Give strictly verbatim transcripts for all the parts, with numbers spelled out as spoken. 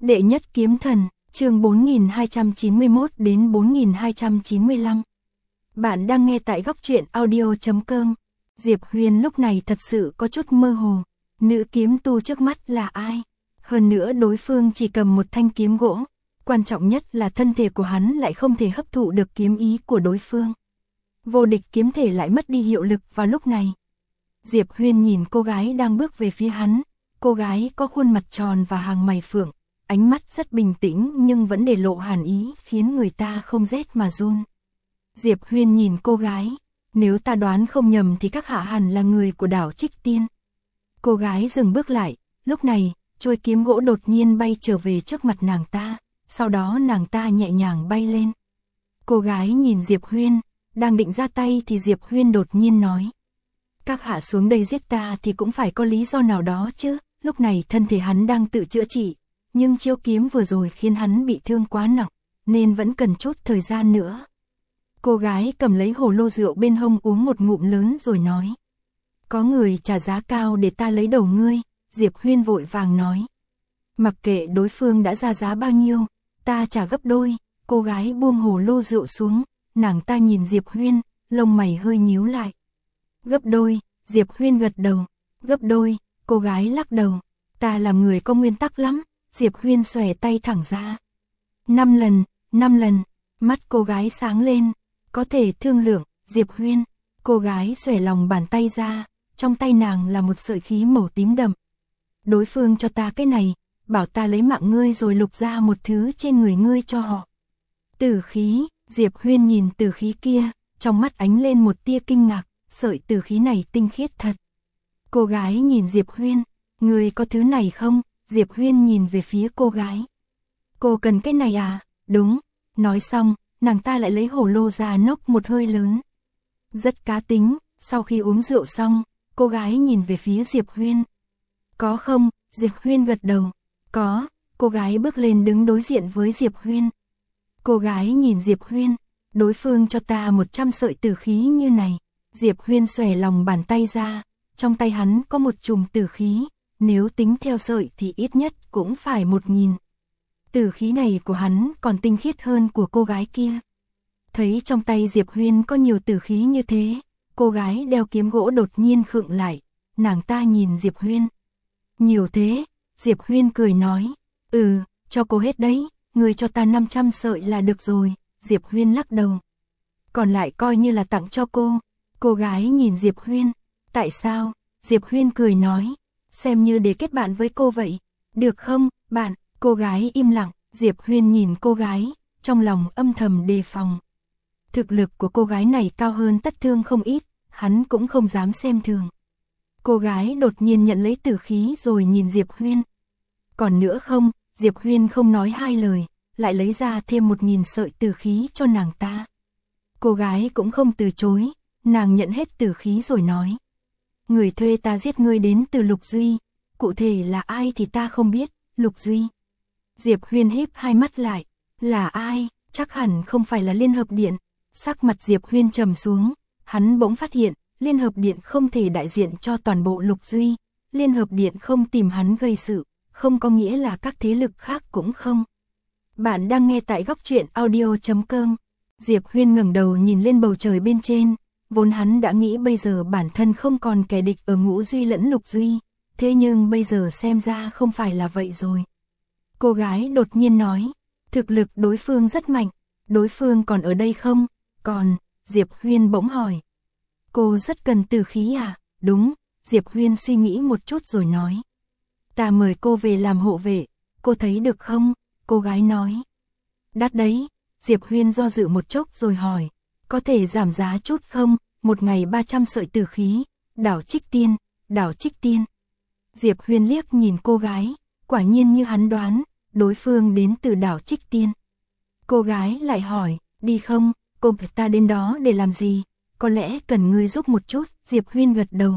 Đệ nhất kiếm thần, chương bốn nghìn hai trăm chín mươi mốt đến bốn nghìn hai trăm chín mươi lăm. Bạn đang nghe tại góc truyện audio chấm com. Diệp Huyền lúc này thật sự có chút mơ hồ. Nữ kiếm tu trước mắt là ai? Hơn nữa đối phương chỉ cầm một thanh kiếm gỗ. Quan trọng nhất là thân thể của hắn lại không thể hấp thụ được kiếm ý của đối phương. Vô địch kiếm thể lại mất đi hiệu lực vào lúc này. Diệp Huyền nhìn cô gái đang bước về phía hắn. Cô gái có khuôn mặt tròn và hàng mày phượng. Ánh mắt rất bình tĩnh nhưng vẫn để lộ hàn ý khiến người ta không rét mà run. Diệp Huyền nhìn cô gái. Nếu ta đoán không nhầm thì các hạ hẳn là người của đảo Trích Tiên. Cô gái dừng bước lại. Lúc này, chuôi kiếm gỗ đột nhiên bay trở về trước mặt nàng ta. Sau đó nàng ta nhẹ nhàng bay lên. Cô gái nhìn Diệp Huyền. Đang định ra tay thì Diệp Huyền đột nhiên nói. Các hạ xuống đây giết ta thì cũng phải có lý do nào đó chứ. Lúc này thân thể hắn đang tự chữa trị. Nhưng chiêu kiếm vừa rồi khiến hắn bị thương quá nặng, nên vẫn cần chút thời gian nữa. Cô gái cầm lấy hồ lô rượu bên hông uống một ngụm lớn rồi nói. Có người trả giá cao để ta lấy đầu ngươi, Diệp Huyền vội vàng nói. Mặc kệ đối phương đã ra giá bao nhiêu, ta trả gấp đôi. Cô gái buông hồ lô rượu xuống, nàng ta nhìn Diệp Huyền, lông mày hơi nhíu lại. Gấp đôi, Diệp Huyền gật đầu. Gấp đôi, cô gái lắc đầu. Ta làm người có nguyên tắc lắm. Diệp Huyền xòe tay thẳng ra. Năm lần, năm lần, mắt cô gái sáng lên. Có thể thương lượng, Diệp Huyền. Cô gái xòe lòng bàn tay ra, trong tay nàng là một sợi khí màu tím đậm. Đối phương cho ta cái này, bảo ta lấy mạng ngươi rồi lục ra một thứ trên người ngươi cho họ. Tử khí, Diệp Huyền nhìn tử khí kia, trong mắt ánh lên một tia kinh ngạc, sợi tử khí này tinh khiết thật. Cô gái nhìn Diệp Huyền, ngươi có thứ này không? Diệp Huyền nhìn về phía cô gái. Cô cần cái này à? Đúng. Nói xong, nàng ta lại lấy hồ lô ra nốc một hơi lớn. Rất cá tính, sau khi uống rượu xong, cô gái nhìn về phía Diệp Huyền. Có không? Diệp Huyền gật đầu. Có. Cô gái bước lên đứng đối diện với Diệp Huyền. Cô gái nhìn Diệp Huyền. Đối phương cho ta một trăm sợi tử khí như này. Diệp Huyền xòe lòng bàn tay ra. Trong tay hắn có một chùm tử khí. Nếu tính theo sợi thì ít nhất cũng phải một nghìn. Tử khí này của hắn còn tinh khiết hơn của cô gái kia. Thấy trong tay Diệp Huyền có nhiều tử khí như thế, cô gái đeo kiếm gỗ đột nhiên khựng lại. Nàng ta nhìn Diệp Huyền. Nhiều thế, Diệp Huyền cười nói. Ừ, cho cô hết đấy, người cho ta năm trăm sợi là được rồi. Diệp Huyền lắc đầu. Còn lại coi như là tặng cho cô. Cô gái nhìn Diệp Huyền. Tại sao? Diệp Huyền cười nói. Xem như để kết bạn với cô vậy. Được không, bạn? Cô gái im lặng. Diệp Huyền nhìn cô gái, trong lòng âm thầm đề phòng. Thực lực của cô gái này cao hơn Tất Thương không ít, hắn cũng không dám xem thường. Cô gái đột nhiên nhận lấy tử khí rồi nhìn Diệp Huyền. Còn nữa không? Diệp Huyền không nói hai lời, lại lấy ra thêm một nghìn sợi tử khí cho nàng ta. Cô gái cũng không từ chối, nàng nhận hết tử khí rồi nói. Người thuê ta giết ngươi đến từ Lục Duy, cụ thể là ai thì ta không biết. Lục Duy. Diệp Huyền híp hai mắt lại, là ai? Chắc hẳn không phải là Liên Hợp Điện. Sắc mặt Diệp Huyền trầm xuống, hắn bỗng phát hiện, Liên Hợp Điện không thể đại diện cho toàn bộ Lục Duy. Liên Hợp Điện không tìm hắn gây sự, không có nghĩa là các thế lực khác cũng không. Bạn đang nghe tại góc truyện audio chấm com. Diệp Huyền ngẩng đầu nhìn lên bầu trời bên trên. Vốn hắn đã nghĩ bây giờ bản thân không còn kẻ địch ở Ngũ Duy lẫn Lục Duy, thế nhưng bây giờ xem ra không phải là vậy rồi. Cô gái đột nhiên nói, thực lực đối phương rất mạnh, đối phương còn ở đây không? Còn, Diệp Huyền bỗng hỏi. Cô rất cần tử khí à? Đúng, Diệp Huyền suy nghĩ một chút rồi nói. Ta mời cô về làm hộ vệ, cô thấy được không? Cô gái nói. Đắt đấy, Diệp Huyền do dự một chốc rồi hỏi. Có thể giảm giá chút không? Một ngày ba trăm sợi tử khí. Đảo Trích Tiên, đảo Trích Tiên. Diệp Huyền liếc nhìn cô gái. Quả nhiên như hắn đoán, đối phương đến từ đảo Trích Tiên. Cô gái lại hỏi, đi không? Cô phải ta đến đó để làm gì? Có lẽ cần ngươi giúp một chút. Diệp Huyền gật đầu.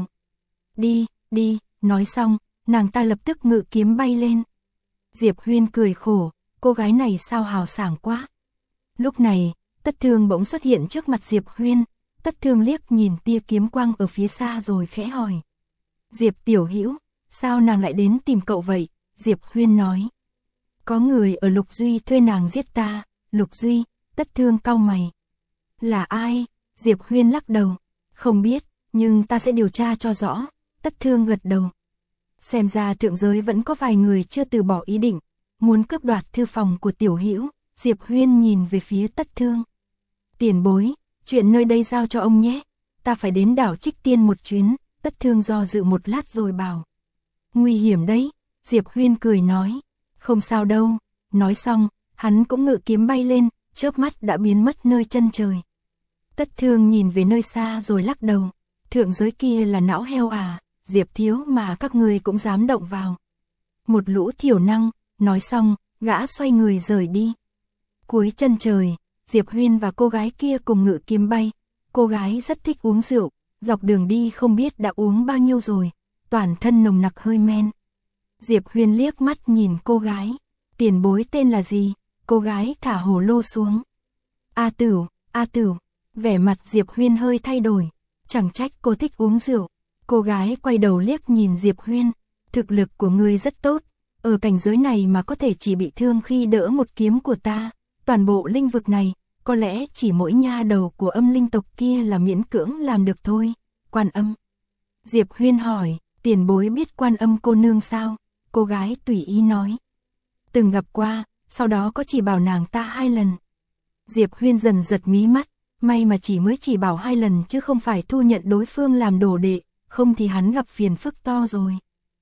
Đi, đi. Nói xong, nàng ta lập tức ngự kiếm bay lên. Diệp Huyền cười khổ, cô gái này sao hào sảng quá. Lúc này, Tất Thương bỗng xuất hiện trước mặt Diệp Huyền. Tất Thương liếc nhìn tia kiếm quang ở phía xa rồi khẽ hỏi. Diệp tiểu hữu, sao nàng lại đến tìm cậu vậy? Diệp Huyền nói. Có người ở Lục Duy thuê nàng giết ta. Lục Duy, Tất Thương cau mày. Là ai? Diệp Huyên lắc đầu. Không biết, nhưng ta sẽ điều tra cho rõ. Tất Thương gật đầu. Xem ra thượng giới vẫn có vài người chưa từ bỏ ý định, muốn cướp đoạt thư phòng của Tiểu Hữu. Diệp Huyên nhìn về phía Tất Thương. Tiền bối, chuyện nơi đây giao cho ông nhé. Ta phải đến đảo Trích Tiên một chuyến. Tất Thương do dự một lát rồi bảo. Nguy hiểm đấy. Diệp Huyên cười nói. Không sao đâu. Nói xong, hắn cũng ngự kiếm bay lên, chớp mắt đã biến mất nơi chân trời. Tất Thương nhìn về nơi xa rồi lắc đầu. Thượng giới kia là não heo à, Diệp thiếu mà các người cũng dám động vào. Một lũ thiểu năng, nói xong, gã xoay người rời đi. Cuối chân trời, Diệp Huyên và cô gái kia cùng ngự kiếm bay. Cô gái rất thích uống rượu, dọc đường đi không biết đã uống bao nhiêu rồi, toàn thân nồng nặc hơi men. Diệp Huyên liếc mắt nhìn cô gái. Tiền bối tên là gì? Cô gái thả hồ lô xuống. A Tửu, A Tửu. Vẻ mặt Diệp Huyên hơi thay đổi. Chẳng trách cô thích uống rượu. Cô gái quay đầu liếc nhìn Diệp Huyên. Thực lực của ngươi rất tốt. Ở cảnh giới này mà có thể chỉ bị thương khi đỡ một kiếm của ta. Toàn bộ linh vực này, có lẽ chỉ mỗi nha đầu của âm linh tộc kia là miễn cưỡng làm được thôi. Quan Âm. Diệp Huyên hỏi, tiền bối biết Quan Âm cô nương sao? Cô gái tùy ý nói. Từng gặp qua, sau đó có chỉ bảo nàng ta hai lần. Diệp Huyên dần giật mí mắt, may mà chỉ mới chỉ bảo hai lần chứ không phải thu nhận đối phương làm đồ đệ, không thì hắn gặp phiền phức to rồi.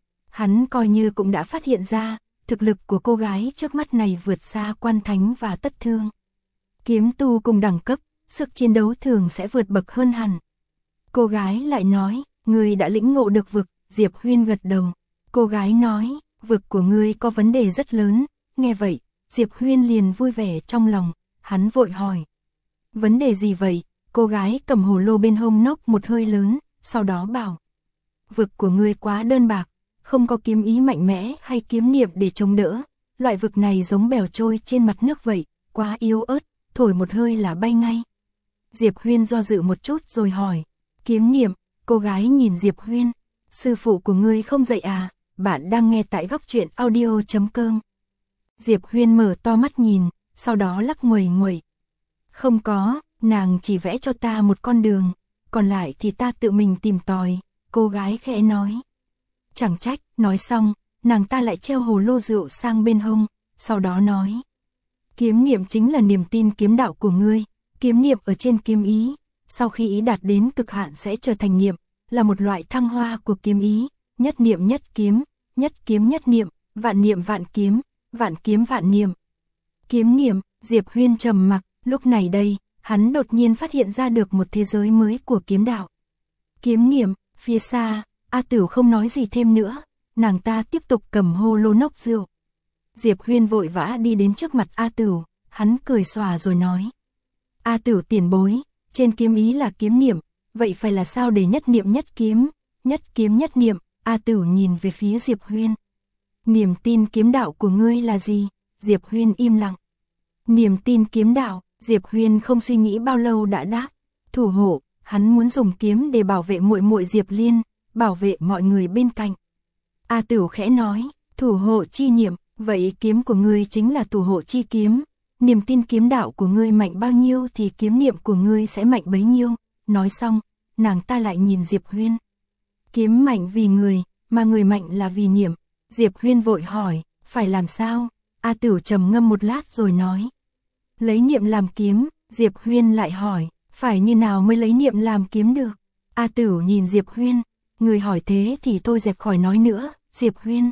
Hắn coi như cũng đã phát hiện ra, thực lực của cô gái trước mắt này vượt xa Quan Thánh và Tất Thương. Kiếm tu cùng đẳng cấp, sức chiến đấu thường sẽ vượt bậc hơn hẳn. Cô gái lại nói, ngươi đã lĩnh ngộ được vực. Diệp Huyên gật đầu. Cô gái nói, vực của ngươi có vấn đề rất lớn. Nghe vậy, Diệp Huyên liền vui vẻ trong lòng, hắn vội hỏi. Vấn đề gì vậy? Cô gái cầm hồ lô bên hông nốc một hơi lớn, sau đó bảo. Vực của ngươi quá đơn bạc, không có kiếm ý mạnh mẽ hay kiếm niệm để chống đỡ. Loại vực này giống bèo trôi trên mặt nước vậy, quá yếu ớt, thổi một hơi là bay ngay. Diệp Huyên do dự một chút rồi hỏi. Kiếm niệm, cô gái nhìn Diệp Huyên. Sư phụ của ngươi không dạy à? Bạn đang nghe tại góc truyện audio chấm com. Diệp Huyên mở to mắt nhìn, sau đó lắc nguầy nguầy. Không có, nàng chỉ vẽ cho ta một con đường, còn lại thì ta tự mình tìm tòi, cô gái khẽ nói. Chẳng trách, nói xong, nàng ta lại treo hồ lô rượu sang bên hông, sau đó nói. Kiếm niệm chính là niềm tin kiếm đạo của ngươi, kiếm niệm ở trên kiếm ý, sau khi ý đạt đến cực hạn sẽ trở thành niệm, là một loại thăng hoa của kiếm ý, nhất niệm nhất kiếm, nhất kiếm nhất niệm, vạn niệm vạn kiếm, vạn kiếm vạn niệm. Kiếm niệm, Diệp Huyên trầm mặc, lúc này đây, hắn đột nhiên phát hiện ra được một thế giới mới của kiếm đạo. Kiếm niệm, phía xa, A Tửu không nói gì thêm nữa, nàng ta tiếp tục cầm hồ lô nốc rượu. Diệp Huyên vội vã đi đến trước mặt A Tửu, hắn cười xòa rồi nói. A Tửu tiền bối, trên kiếm ý là kiếm niệm, vậy phải là sao để nhất niệm nhất kiếm, nhất kiếm nhất niệm? A Tửu nhìn về phía Diệp Huyên. Niềm tin kiếm đạo của ngươi là gì? Diệp Huyên im lặng. Niềm tin kiếm đạo, Diệp Huyên không suy nghĩ bao lâu đã đáp. Thủ hộ, hắn muốn dùng kiếm để bảo vệ muội muội Diệp Liên, bảo vệ mọi người bên cạnh. A Tửu khẽ nói, thủ hộ chi niệm, vậy kiếm của ngươi chính là thủ hộ chi kiếm. Niềm tin kiếm đạo của ngươi mạnh bao nhiêu thì kiếm niệm của ngươi sẽ mạnh bấy nhiêu. Nói xong, nàng ta lại nhìn Diệp Huyên. Kiếm mạnh vì người, mà người mạnh là vì niệm. Diệp Huyên vội hỏi, phải làm sao? A Tửu trầm ngâm một lát rồi nói. Lấy niệm làm kiếm. Diệp Huyên lại hỏi, phải như nào mới lấy niệm làm kiếm được? A Tửu nhìn Diệp Huyên, người hỏi thế thì tôi dẹp khỏi nói nữa. Diệp Huyên.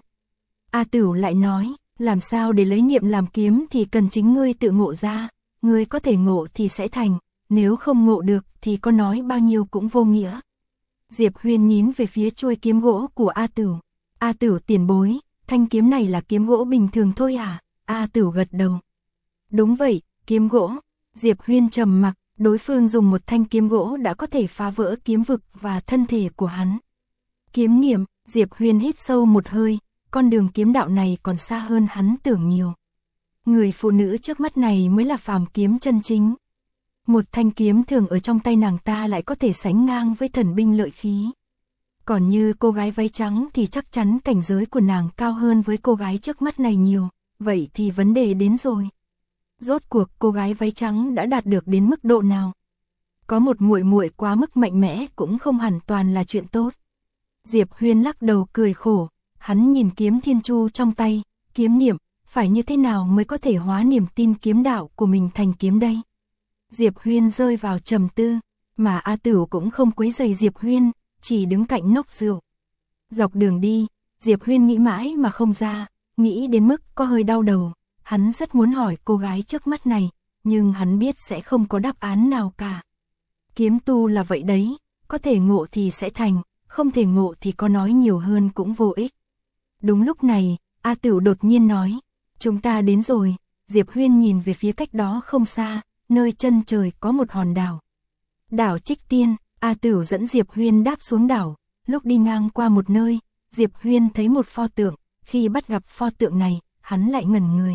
A Tửu lại nói, làm sao để lấy niệm làm kiếm thì cần chính ngươi tự ngộ ra. Ngươi có thể ngộ thì sẽ thành, nếu không ngộ được thì có nói bao nhiêu cũng vô nghĩa. Diệp Huyên nhín về phía chuôi kiếm gỗ của A Tửu. A Tửu tiền bối, thanh kiếm này là kiếm gỗ bình thường thôi à? A Tửu gật đầu. Đúng vậy, kiếm gỗ. Diệp Huyên trầm mặc, đối phương dùng một thanh kiếm gỗ đã có thể phá vỡ kiếm vực và thân thể của hắn. Kiếm niệm, Diệp Huyên hít sâu một hơi, con đường kiếm đạo này còn xa hơn hắn tưởng nhiều. Người phụ nữ trước mắt này mới là phàm kiếm chân chính. Một thanh kiếm thường ở trong tay nàng ta lại có thể sánh ngang với thần binh lợi khí. Còn như cô gái váy trắng thì chắc chắn cảnh giới của nàng cao hơn với cô gái trước mắt này nhiều, vậy thì vấn đề đến rồi. Rốt cuộc cô gái váy trắng đã đạt được đến mức độ nào? Có một muội muội quá mức mạnh mẽ cũng không hẳn toàn là chuyện tốt. Diệp Huyên lắc đầu cười khổ, hắn nhìn kiếm thiên chu trong tay, kiếm niệm, phải như thế nào mới có thể hóa niềm tin kiếm đạo của mình thành kiếm đây? Diệp Huyên rơi vào trầm tư, mà A Tửu cũng không quấy rầy Diệp Huyên, chỉ đứng cạnh nốc rượu. Dọc đường đi, Diệp Huyên nghĩ mãi mà không ra, nghĩ đến mức có hơi đau đầu, hắn rất muốn hỏi cô gái trước mắt này, nhưng hắn biết sẽ không có đáp án nào cả. Kiếm tu là vậy đấy, có thể ngộ thì sẽ thành, không thể ngộ thì có nói nhiều hơn cũng vô ích. Đúng lúc này, A Tửu đột nhiên nói, chúng ta đến rồi. Diệp Huyên nhìn về phía cách đó không xa, nơi chân trời có một hòn đảo. Đảo Trích Tiên, A Tửu dẫn Diệp Huyên đáp xuống đảo, lúc đi ngang qua một nơi, Diệp Huyên thấy một pho tượng, khi bắt gặp pho tượng này, hắn lại ngẩn người.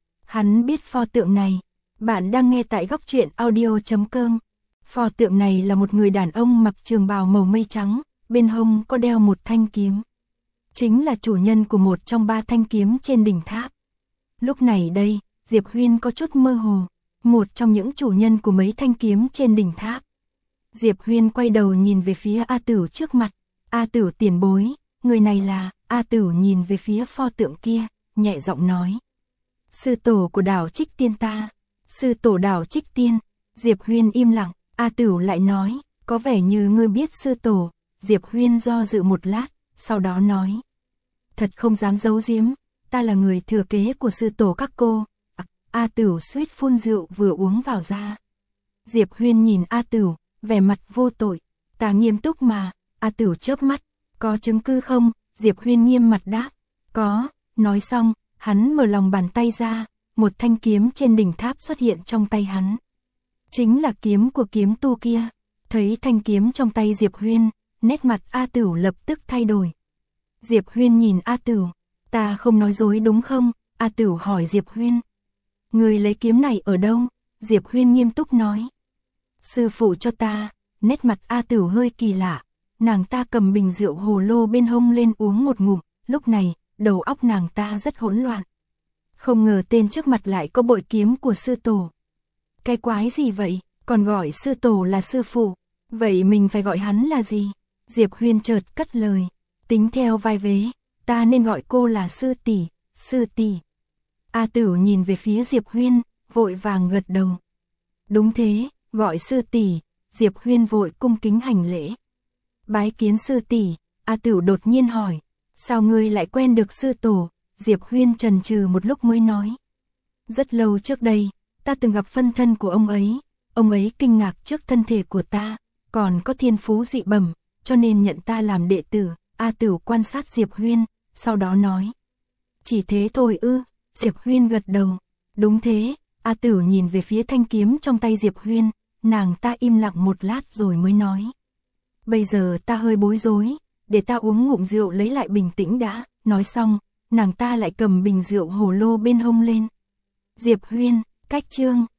Hắn biết pho tượng này, bạn đang nghe tại góc truyện audio chấm com. Pho tượng này là một người đàn ông mặc trường bào màu mây trắng, bên hông có đeo một thanh kiếm. Chính là chủ nhân của một trong ba thanh kiếm trên đỉnh tháp. Lúc này đây, Diệp Huyên có chút mơ hồ, một trong những chủ nhân của mấy thanh kiếm trên đỉnh tháp. Diệp Huyên quay đầu nhìn về phía A Tửu trước mặt, A Tửu tiền bối, người này là, A Tửu nhìn về phía pho tượng kia, nhẹ giọng nói. Sư tổ của đảo Trích Tiên ta, sư tổ đảo Trích Tiên. Diệp Huyên im lặng, A Tửu lại nói, có vẻ như ngươi biết sư tổ. Diệp Huyên do dự một lát, sau đó nói. Thật không dám giấu giếm, ta là người thừa kế của sư tổ các cô. À, A Tửu suýt phun rượu vừa uống vào ra. Diệp Huyên nhìn A Tửu, vẻ mặt vô tội, ta nghiêm túc mà. A Tửu chớp mắt, có chứng cứ không? Diệp Huyên nghiêm mặt đáp, có. Nói xong, hắn mở lòng bàn tay ra, một thanh kiếm trên đỉnh tháp xuất hiện trong tay hắn. Chính là kiếm của kiếm tu kia. Thấy thanh kiếm trong tay Diệp Huyên, nét mặt A Tửu lập tức thay đổi. Diệp Huyên nhìn A Tửu, ta không nói dối đúng không? A Tửu hỏi Diệp Huyên. Người lấy kiếm này ở đâu? Diệp Huyên nghiêm túc nói. Sư phụ cho ta. Nét mặt A Tửu hơi kỳ lạ, nàng ta cầm bình rượu hồ lô bên hông lên uống một ngụm, lúc này, đầu óc nàng ta rất hỗn loạn. Không ngờ tên trước mặt lại có bội kiếm của sư tổ. Cái quái gì vậy, còn gọi sư tổ là sư phụ, vậy mình phải gọi hắn là gì? Diệp Huyên chợt cất lời, tính theo vai vế, ta nên gọi cô là sư tỷ, sư tỷ. A Tửu nhìn về phía Diệp Huyên, vội vàng gật đầu. Đúng thế, gọi sư tỷ. Diệp Huyên vội cung kính hành lễ. Bái kiến sư tỷ. A Tửu đột nhiên hỏi, sao ngươi lại quen được sư tổ? Diệp Huyên chần chừ một lúc mới nói. Rất lâu trước đây, ta từng gặp phân thân của ông ấy, ông ấy kinh ngạc trước thân thể của ta, còn có thiên phú dị bẩm, cho nên nhận ta làm đệ tử. A Tửu quan sát Diệp Huyên, sau đó nói. Chỉ thế thôi ư? Diệp Huyên gật đầu. Đúng thế. A Tửu nhìn về phía thanh kiếm trong tay Diệp Huyên, nàng ta im lặng một lát rồi mới nói. Bây giờ ta hơi bối rối, để ta uống ngụm rượu lấy lại bình tĩnh đã. Nói xong, nàng ta lại cầm bình rượu hồ lô bên hông lên. Diệp Huyên, cách chương.